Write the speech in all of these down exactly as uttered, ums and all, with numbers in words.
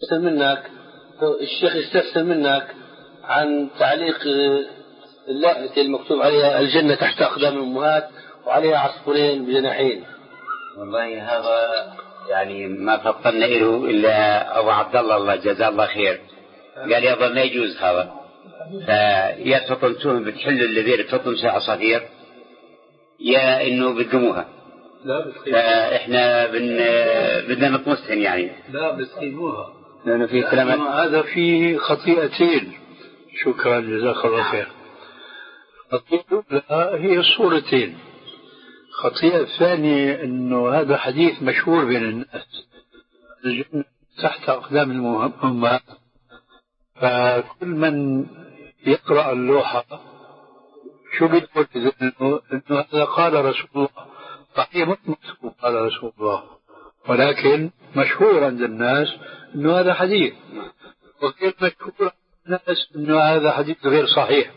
يستفسر منك الشيخ يستفسر منك عن تعليق اللائحة المكتوب عليها الجنة تحت أقدام الأمهات وعليها عصفورين بجناحين. والله هذا يعني ما فطنا له إلا أبو عبد الله الله جزاه الله خير قال يا ما يجوز هذا، فيا تطمتوهم بتحلوا اللذيذ تطمسوا عصافير يا إنه بتقموها. لا فإحنا بن بدنا نطمسهم يعني. لا بتقيموها لأنه في كلام هذا فيه خطيئتين. شكرا جزاك الله خير. الخطيئة الأولى هي الصورتين. الخطيئة الثانية أنه هذا حديث مشهور بين الناس الجنة تحت أقدام الأمهات، فكل من يقرأ اللوحة شو بيقول إنه هذا قال رسول الله، صحيح مش قال رسول الله ولكن مشهور عند الناس أنه هذا حديث، وغير مشهور عند الناس أنه هذا حديث غير صحيح.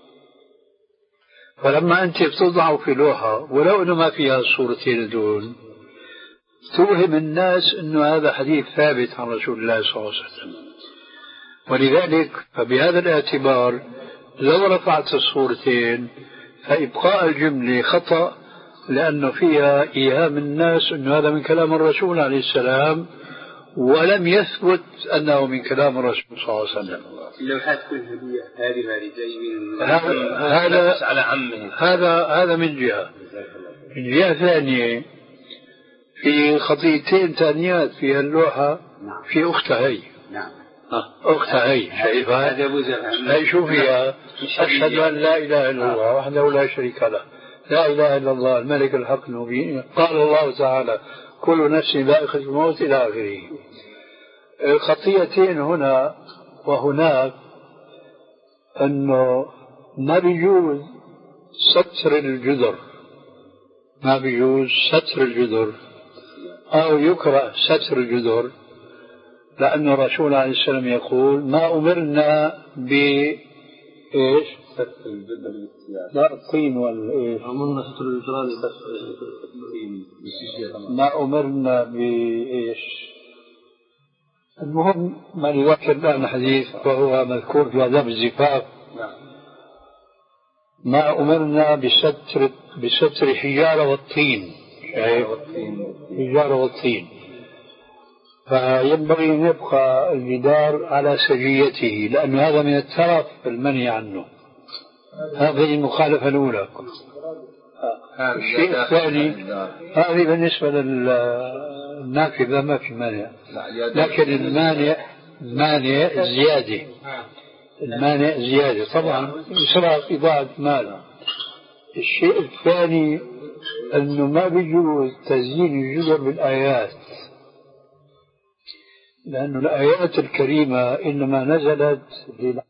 فلما أنت بتضعه في لوحة ولو أنه ما فيها الصورتين دول توهم الناس أنه هذا حديث ثابت عن رسول الله صلى الله عليه وسلم. ولذلك فبهذا الاعتبار لو رفعت الصورتين فإبقاء الجملة خطأ، لأنه فيها إيهام الناس أنه هذا من كلام الرسول عليه السلام ولم يثبت أنه من كلام الرسول صلى الله عليه وسلم. اللوحات كل هدية هذه هذه جاي من هذا على عمه. هذا هذا من جهة. من جهة ثانية في خطيتين ثانيات في اللوحة في أختها هي. نعم. أختها هي شايفها؟ هي شو فيها؟ أشهد أن لا إله إلا الله وحده لا شريك له، لا إله إلا الله الملك الحق المبين، قال الله تعالى كل نفس ذائقة الموت إلى آخره. الخطيتين هنا وهناك أنه ما بيجوز ستر الجدر، ما بيجوز ستر الجدر أو يكره ستر الجدر، لأن الرسول عليه السلام يقول ما أمرنا ب إيش؟ ستر الجدر لا الطين والإيش؟ أمرنا ستر الجدران ما أمرنا بإيش؟ المهم ما يذكر الآن الحديث وهو مذكور في آداب الزفاف. ما أمرنا بستر بستر حجارة والطين، حجارة والطين، فينبغي أن يبقى الجدار على سجيته لأن هذا من الترف المنهي عنه. هذه المخالفة الأولى. الشيء الثاني هذه بالنسبة للنافذة ما في مانع، لكن المانع المانع زيادة، المانع زيادة طبعا إسراف إضاعة مال. الشيء الثاني أنه ما بيجوز تزيين الجدر بالآيات، لأن الآيات الكريمة إنما نزلت